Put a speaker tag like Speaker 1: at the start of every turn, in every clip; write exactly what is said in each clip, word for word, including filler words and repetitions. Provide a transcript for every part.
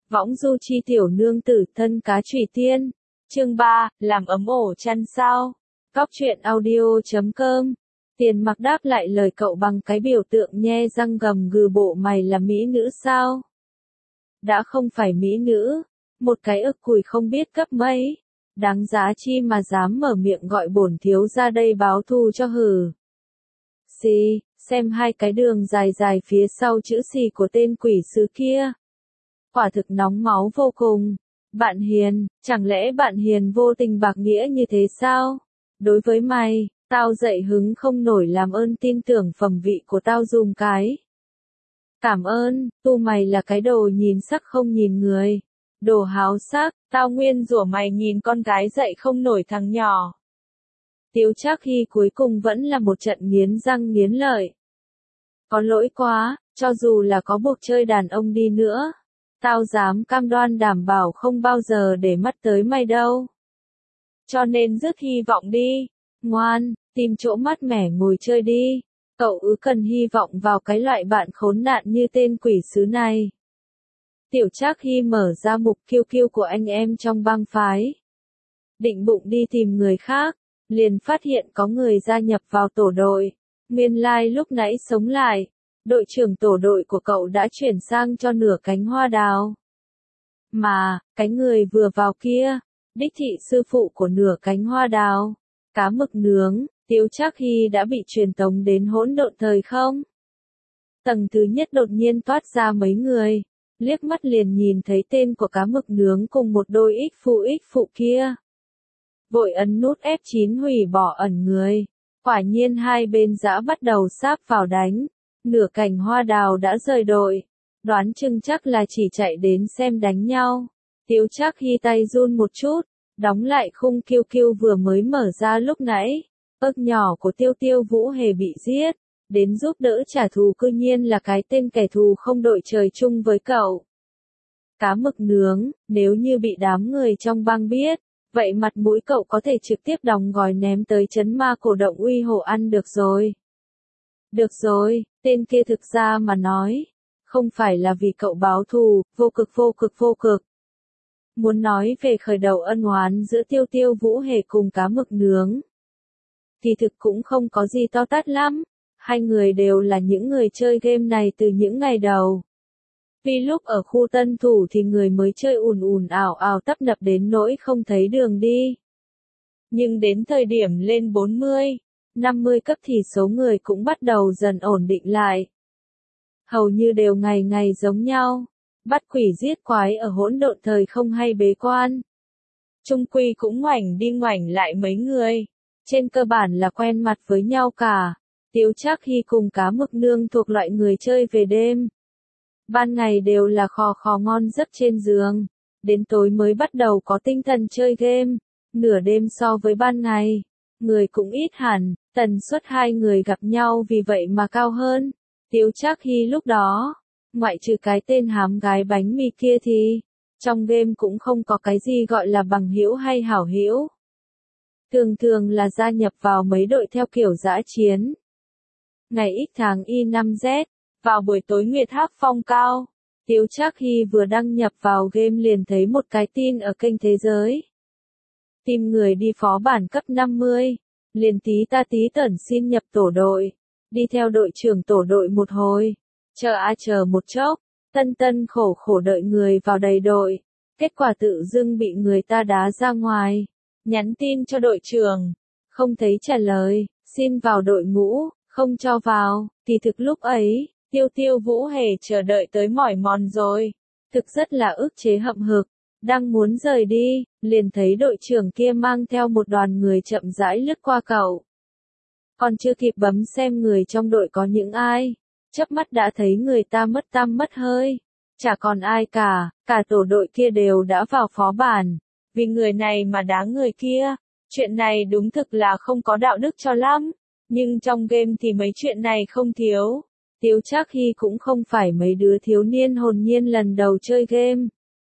Speaker 1: Võng du chi tiểu nương tử thân cá trùy tiên. Chương ba, làm ấm ổ chăn sao? Cóc truyện audio chấm com. Tiền Mặc đáp lại lời cậu bằng cái biểu tượng nhe răng gầm gừ, bộ mày là mỹ nữ sao? Đã không phải mỹ nữ, một cái ức cùi không biết cấp mấy, đáng giá chi mà dám mở miệng gọi bổn thiếu ra đây báo thù cho hừ. Xì, xem hai cái đường dài dài phía sau chữ xì của tên quỷ sứ kia. Quả thực nóng máu vô cùng. Bạn Hiền, chẳng lẽ bạn Hiền vô tình bạc nghĩa như thế sao? Đối với mày, tao dậy hứng không nổi, làm ơn tin tưởng phẩm vị của tao dùm cái. Cảm ơn, tu mày là cái đồ nhìn sắc không nhìn người. Đồ háo sắc, tao nguyên rủa mày nhìn con gái dậy không nổi thằng nhỏ. Tiếu Trác Hy cuối cùng vẫn là một trận nghiến răng nghiến lợi. Có lỗi quá, cho dù là có buộc chơi đàn ông đi nữa, tao dám cam đoan đảm bảo không bao giờ để mắt tới mày đâu. Cho nên dứt hy vọng đi, ngoan, tìm chỗ mát mẻ ngồi chơi đi. Cậu ư cần hy vọng vào cái loại bạn khốn nạn như tên quỷ sứ này. Tiểu Trác Hy mở ra mục kiêu kiêu của anh em trong bang phái. Định bụng đi tìm người khác, liền phát hiện có người gia nhập vào tổ đội. Nguyên lai lúc nãy sống lại, đội trưởng tổ đội của cậu đã chuyển sang cho nửa cánh hoa đào. Mà, cái người vừa vào kia, đích thị sư phụ của nửa cánh hoa đào, cá mực nướng, Tiếu Trác Hy đã bị truyền tống đến hỗn độn thời không. Tầng thứ nhất đột nhiên toát ra mấy người, liếc mắt liền nhìn thấy tên của cá mực nướng cùng một đôi ích phụ ích phụ kia. Vội ấn nút ép chín hủy bỏ ẩn người, quả nhiên hai bên dã bắt đầu sáp vào đánh. Nửa cành hoa đào đã rời đội, đoán chừng chắc là chỉ chạy đến xem đánh nhau. Tiếu Trác Hy tay run một chút, đóng lại khung kiêu kiêu vừa mới mở ra lúc nãy. Ức nhỏ của Tiêu Tiêu Vũ Hề bị giết, đến giúp đỡ trả thù cư nhiên là cái tên kẻ thù không đội trời chung với cậu. Cá mực nướng, nếu như bị đám người trong bang biết, vậy mặt mũi cậu có thể trực tiếp đóng gói ném tới trấn ma cổ động uy hổ ăn được rồi. Được rồi, tên kia thực ra mà nói, không phải là vì cậu báo thù, vô cực vô cực vô cực. Muốn nói về khởi đầu ân oán giữa Tiêu Tiêu Vũ Hề cùng cá mực nướng, thì thực cũng không có gì to tát lắm. Hai người đều là những người chơi game này từ những ngày đầu. Vì lúc ở khu tân thủ thì người mới chơi ùn ùn ảo ảo tấp nập đến nỗi không thấy đường đi. Nhưng đến thời điểm lên bốn mươi, năm mươi cấp thì số người cũng bắt đầu dần ổn định lại. Hầu như đều ngày ngày giống nhau, bắt quỷ giết quái ở hỗn độn thời không hay bế quan. Trung quy cũng ngoảnh đi ngoảnh lại mấy người, trên cơ bản là quen mặt với nhau cả. Tiếu Trác Hy cùng cá mực nương thuộc loại người chơi về đêm. Ban ngày đều là khò khò ngon giấc trên giường, đến tối mới bắt đầu có tinh thần chơi game. Nửa đêm so với ban ngày, người cũng ít hẳn, tần suất hai người gặp nhau vì vậy mà cao hơn. Tiếu Trác Hy lúc đó, ngoại trừ cái tên hám gái bánh mì kia thì, trong game cũng không có cái gì gọi là bằng hữu hay hảo hữu. Thường thường là gia nhập vào mấy đội theo kiểu dã chiến. Ngày X tháng Y năm Z, vào buổi tối nguyệt hắc phong cao, Tiếu Trác Hy vừa đăng nhập vào game liền thấy một cái tin ở kênh Thế Giới. Tìm người đi phó bản cấp năm mươi, liền tí ta tí tẩn xin nhập tổ đội, đi theo đội trưởng tổ đội một hồi, chờ a chờ một chốc, tân tân khổ khổ đợi người vào đầy đội, kết quả tự dưng bị người ta đá ra ngoài, nhắn tin cho đội trưởng, không thấy trả lời, xin vào đội ngũ, không cho vào, thì thực lúc ấy, Tiêu Tiêu Vũ Hề chờ đợi tới mỏi mòn rồi, thực rất là ức chế hậm hực, đang muốn rời đi, liền thấy đội trưởng kia mang theo một đoàn người chậm rãi lướt qua cậu. Còn chưa kịp bấm xem người trong đội có những ai, chớp mắt đã thấy người ta mất tăm mất hơi, chả còn ai cả, cả tổ đội kia đều đã vào phó bản, vì người này mà đá người kia, chuyện này đúng thực là không có đạo đức cho lắm. Nhưng trong game thì mấy chuyện này không thiếu. Tiếu Trác Hy cũng không phải mấy đứa thiếu niên hồn nhiên lần đầu chơi game.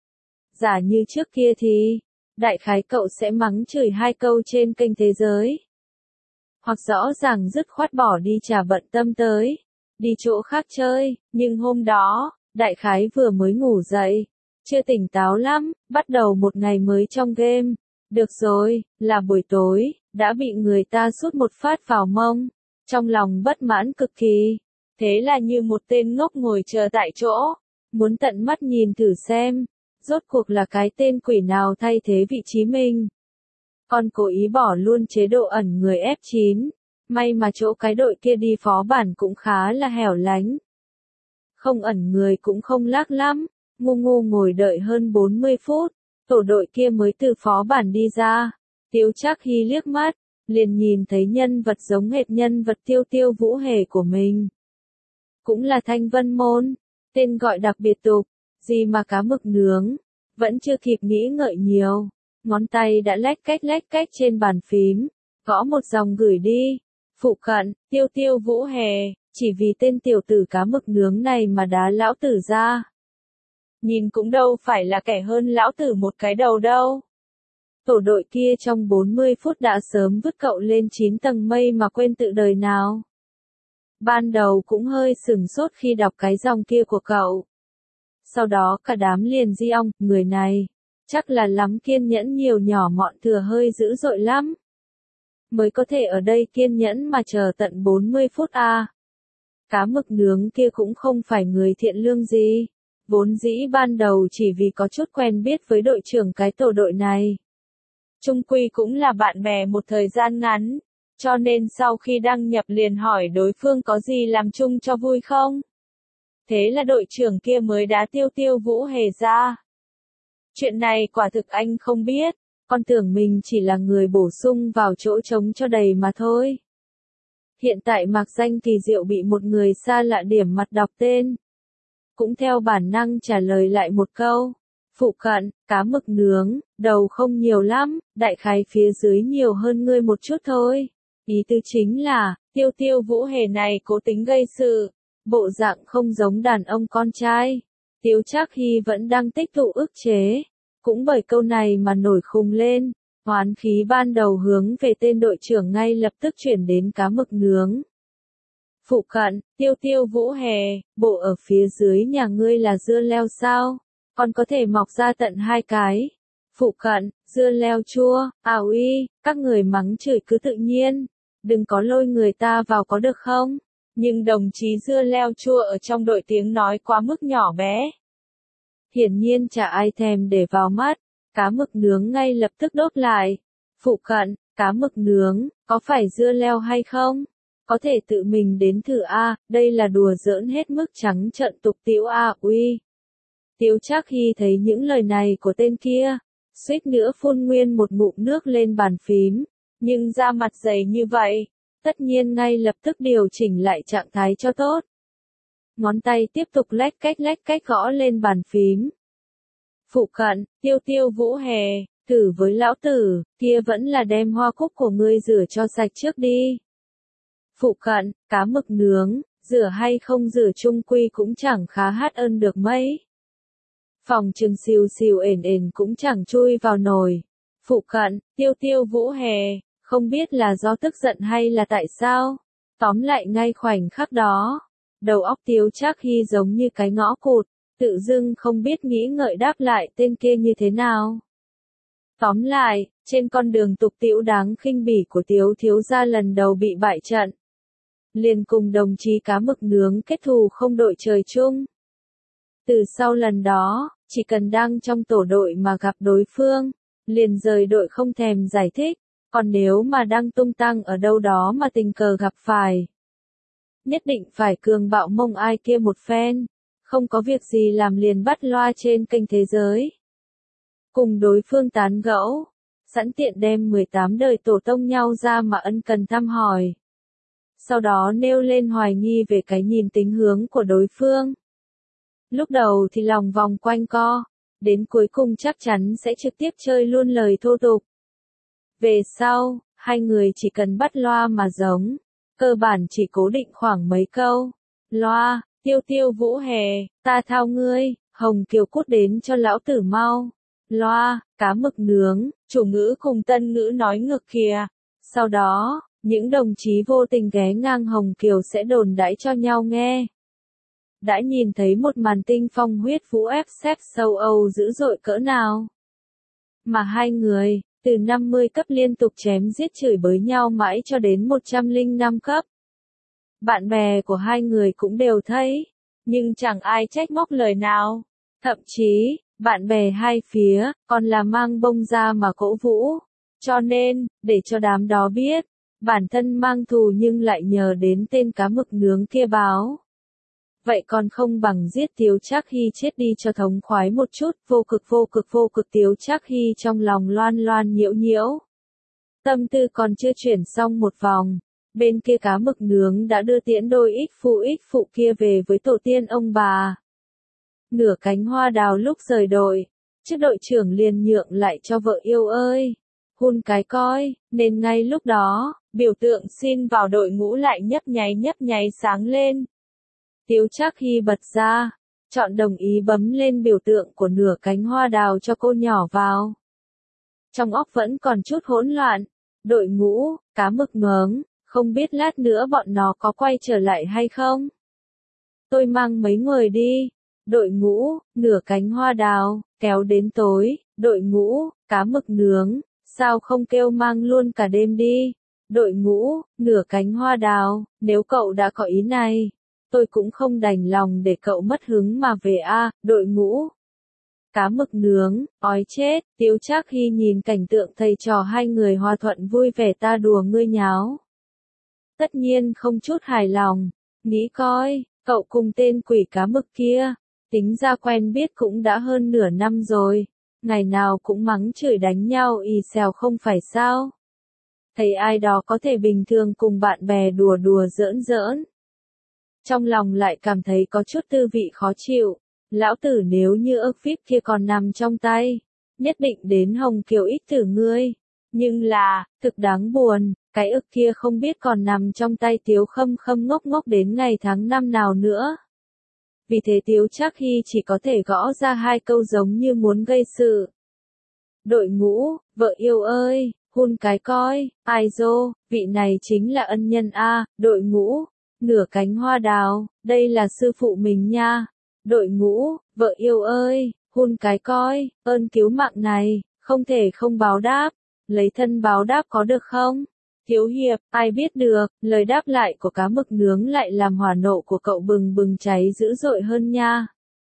Speaker 1: Giả như trước kia thì, đại khái cậu sẽ mắng chửi hai câu trên kênh Thế Giới. Hoặc rõ ràng dứt khoát bỏ đi chả bận tâm tới, đi chỗ khác chơi, nhưng hôm đó, đại khái vừa mới ngủ dậy, chưa tỉnh táo lắm, bắt đầu một ngày mới trong game. Được rồi, là buổi tối, đã bị người ta sút một phát vào mông. Trong lòng bất mãn cực kỳ. Thế là như một tên ngốc ngồi chờ tại chỗ. Muốn tận mắt nhìn thử xem. Rốt cuộc là cái tên quỷ nào thay thế vị trí mình. Còn cố ý bỏ luôn chế độ ẩn người ép chín. May mà chỗ cái đội kia đi phó bản cũng khá là hẻo lánh. Không ẩn người cũng không lác lắm. Ngu ngu ngồi đợi hơn bốn mươi phút. Tổ đội kia mới từ phó bản đi ra. Tiếu Trác Hy liếc mắt. Liền nhìn thấy nhân vật giống hệt nhân vật Tiêu Tiêu Vũ Hề của mình. Cũng là Thanh Vân Môn. Tên gọi đặc biệt tục. Gì mà cá mực nướng. Vẫn chưa kịp nghĩ ngợi nhiều. Ngón tay đã lách cách lách cách trên bàn phím. Gõ một dòng gửi đi. Phụ cận, Tiêu Tiêu Vũ Hề. Chỉ vì tên tiểu tử cá mực nướng này mà đá lão tử ra. Nhìn cũng đâu phải là kẻ hơn lão tử một cái đầu đâu. Tổ đội kia trong bốn mươi phút đã sớm vứt cậu lên chín tầng mây mà quên tự đời nào. Ban đầu cũng hơi sửng sốt khi đọc cái dòng kia của cậu. Sau đó cả đám liền di ong, người này, chắc là lắm kiên nhẫn nhiều nhỏ mọn thừa hơi dữ dội lắm. Mới có thể ở đây kiên nhẫn mà chờ tận bốn mươi phút à. Cá mực nướng kia cũng không phải người thiện lương gì. Vốn dĩ ban đầu chỉ vì có chút quen biết với đội trưởng cái tổ đội này. Chung quy cũng là bạn bè một thời gian ngắn, cho nên sau khi đăng nhập liền hỏi đối phương có gì làm chung cho vui không. Thế là đội trưởng kia mới đá Tiêu Tiêu Vũ Hề ra. Chuyện này quả thực anh không biết, con tưởng mình chỉ là người bổ sung vào chỗ trống cho đầy mà thôi. Hiện tại Mạc Danh Kỳ Diệu bị một người xa lạ điểm mặt đọc tên. Cũng theo bản năng trả lời lại một câu. Phụ cận, cá mực nướng, đầu không nhiều lắm, đại khái phía dưới nhiều hơn ngươi một chút thôi. Ý tư chính là, Tiêu Tiêu Vũ Hề này cố tính gây sự, bộ dạng không giống đàn ông con trai. Tiếu Trác Hy vẫn đang tích tụ ức chế, cũng bởi câu này mà nổi khùng lên, oán khí ban đầu hướng về tên đội trưởng ngay lập tức chuyển đến cá mực nướng. Phụ cận, Tiêu Tiêu Vũ Hề, bộ ở phía dưới nhà ngươi là dưa leo sao? Còn có thể mọc ra tận hai cái. Phụ cận, dưa leo chua, ảo uy, các người mắng chửi cứ tự nhiên. Đừng có lôi người ta vào có được không? Nhưng đồng chí dưa leo chua ở trong đội tiếng nói quá mức nhỏ bé. Hiển nhiên chả ai thèm để vào mắt. Cá mực nướng ngay lập tức đốt lại. Phụ cận, cá mực nướng, có phải dưa leo hay không? Có thể tự mình đến thử a, đây là đùa giỡn hết mức trắng trợn tục tĩu a uy. Tiếu Trác Hy thấy những lời này của tên kia, suýt nữa phun nguyên một ngụm nước lên bàn phím, nhưng da mặt dày như vậy, tất nhiên ngay lập tức điều chỉnh lại trạng thái cho tốt. Ngón tay tiếp tục lách cách lách cách gõ lên bàn phím. Phụ cận, Tiêu Tiêu Vũ Hề, thử với lão tử, kia vẫn là đem hoa cúc của ngươi rửa cho sạch trước đi. Phụ cận, cá mực nướng, rửa hay không rửa chung quy cũng chẳng khá hát ơn được mấy. Phòng trừng xìu xìu ền ền cũng chẳng chui vào nồi. Phụ cận, Tiêu Tiêu Vũ Hề, không biết là do tức giận hay là tại sao. Tóm lại ngay khoảnh khắc đó, đầu óc Tiếu Trác Hy giống như cái ngõ cụt, tự dưng không biết nghĩ ngợi đáp lại tên kia như thế nào. Tóm lại, trên con đường tục tĩu đáng khinh bỉ của Tiếu thiếu gia lần đầu bị bại trận. Liền cùng đồng chí cá mực nướng kết thù không đội trời chung. Từ sau lần đó, chỉ cần đang trong tổ đội mà gặp đối phương, liền rời đội không thèm giải thích, còn nếu mà đang tung tăng ở đâu đó mà tình cờ gặp phải, nhất định phải cường bạo mông ai kia một phen, không có việc gì làm liền bắt loa trên kênh thế giới. Cùng đối phương tán gẫu, sẵn tiện đem mười tám đời tổ tông nhau ra mà ân cần thăm hỏi. Sau đó nêu lên hoài nghi về cái nhìn tính hướng của đối phương. Lúc đầu thì lòng vòng quanh co, đến cuối cùng chắc chắn sẽ trực tiếp chơi luôn lời thô tục. Về sau, hai người chỉ cần bắt loa mà giống, cơ bản chỉ cố định khoảng mấy câu. Loa, Tiêu Tiêu Vũ Hề, ta thao ngươi, Hồng Kiều cút đến cho lão tử mau. Loa, cá mực nướng, chủ ngữ cùng tân ngữ nói ngược kìa. Sau đó, những đồng chí vô tình ghé ngang Hồng Kiều sẽ đồn đãi cho nhau nghe. đã nhìn thấy một màn tinh phong huyết vũ ép xếp châu Âu dữ dội cỡ nào. Mà hai người, từ năm mươi cấp liên tục chém giết chửi bới nhau mãi cho đến một trăm lẻ năm cấp. Bạn bè của hai người cũng đều thấy, nhưng chẳng ai trách móc lời nào. Thậm chí, bạn bè hai phía, còn là mang bông ra mà cổ vũ. Cho nên, để cho đám đó biết, bản thân mang thù nhưng lại nhờ đến tên cá mực nướng kia báo. Vậy còn không bằng giết Tiếu Trác Hy chết đi cho thống khoái một chút, vô cực vô cực vô cực Tiếu Trác Hy trong lòng loan loan nhiễu nhiễu. Tâm tư còn chưa chuyển xong một vòng, bên kia cá mực nướng đã đưa tiễn đôi ích phụ ích phụ kia về với tổ tiên ông bà. Nửa cánh hoa đào lúc rời đội, chức đội trưởng liền nhượng lại cho vợ yêu ơi. Hun cái coi, nên ngay lúc đó, biểu tượng xin vào đội ngũ lại nhấp nháy nhấp nháy sáng lên. Tiếu Trác Hy bật ra, chọn đồng ý bấm lên biểu tượng của nửa cánh hoa đào cho cô nhỏ vào. Trong óc vẫn còn chút hỗn loạn, đội ngũ, cá mực nướng, không biết lát nữa bọn nó có quay trở lại hay không. Tôi mang mấy người đi, đội ngũ, nửa cánh hoa đào, kéo đến tối, đội ngũ, cá mực nướng, sao không kêu mang luôn cả đêm đi. Đội ngũ, nửa cánh hoa đào, nếu cậu đã có ý này, tôi cũng không đành lòng để cậu mất hứng mà về a. À, đội ngũ. Cá mực nướng, ói chết, Tiếu Trác Hy nhìn cảnh tượng thầy trò hai người hòa thuận vui vẻ ta đùa ngươi nháo. Tất nhiên không chút hài lòng, nghĩ coi, cậu cùng tên quỷ cá mực kia, tính ra quen biết cũng đã hơn nửa năm rồi, ngày nào cũng mắng chửi đánh nhau ì xèo không phải sao. Thấy ai đó có thể bình thường cùng bạn bè đùa đùa giỡn giỡn. Trong lòng lại cảm thấy có chút tư vị khó chịu, lão tử nếu như ức víp kia còn nằm trong tay, nhất định đến Hồng Kiều ích tử ngươi. Nhưng là, thực đáng buồn, cái ức kia không biết còn nằm trong tay Tiếu Khâm Khâm ngốc ngốc đến ngày tháng năm nào nữa. Vì thế Tiếu Trác Hy chỉ có thể gõ ra hai câu giống như muốn gây sự. Đội ngũ, vợ yêu ơi, hun cái coi, ai dô, vị này chính là ân nhân a. Đội ngũ, nửa cánh hoa đào, đây là sư phụ mình nha. Đội ngũ, vợ yêu ơi, hun cái coi, ơn cứu mạng này, không thể không báo đáp, lấy thân báo đáp có được không? Thiếu hiệp, ai biết được, lời đáp lại của cá mực nướng lại làm hỏa nộ của cậu bừng bừng cháy dữ dội hơn nha.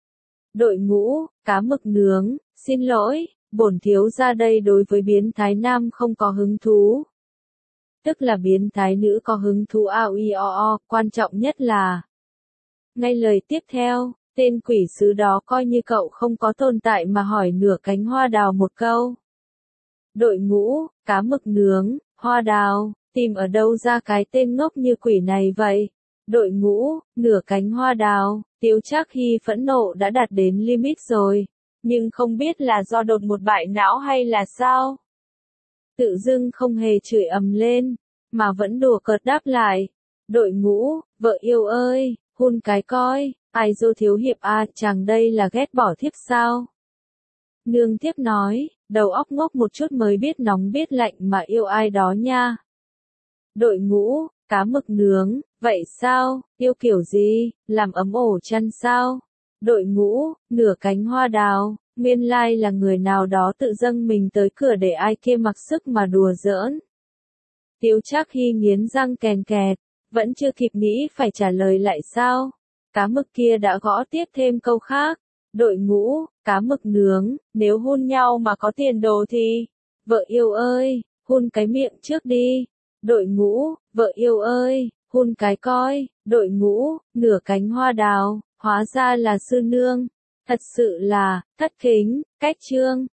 Speaker 1: Đội ngũ, cá mực nướng, xin lỗi, bổn thiếu ra đây đối với biến thái nam không có hứng thú. Tức là biến thái nữ có hứng thú ao i o o, quan trọng nhất là. Ngay lời tiếp theo, tên quỷ sứ đó coi như cậu không có tồn tại mà hỏi nửa cánh hoa đào một câu. Đội ngũ, cá mực nướng, hoa đào, tìm ở đâu ra cái tên ngốc như quỷ này vậy? Đội ngũ, nửa cánh hoa đào, Tiếu Trác Hy phẫn nộ đã đạt đến limit rồi, nhưng không biết là do đột một bại não hay là sao? Tự dưng không hề chửi ầm lên, mà vẫn đùa cợt đáp lại. Đội ngũ, vợ yêu ơi, hun cái coi, ai dô thiếu hiệp a, à, chàng đây là ghét bỏ thiếp sao? Nương thiếp nói, đầu óc ngốc một chút mới biết nóng biết lạnh mà yêu ai đó nha. Đội ngũ, cá mực nướng, vậy sao, yêu kiểu gì, làm ấm ổ chăn sao? Đội ngũ, nửa cánh hoa đào, nguyên lai là người nào đó tự dâng mình tới cửa để ai kia mặc sức mà đùa giỡn. Tiếu Trác Hy nghiến răng kèn kẹt, vẫn chưa kịp nghĩ phải trả lời lại sao? Cá mực kia đã gõ tiếp thêm câu khác. Đội ngũ, cá mực nướng, nếu hôn nhau mà có tiền đồ thì, vợ yêu ơi, hôn cái miệng trước đi. Đội ngũ, vợ yêu ơi, hôn cái coi. Đội ngũ, nửa cánh hoa đào, hóa ra là sư nương. Thật sự là, thất kính, cách chương.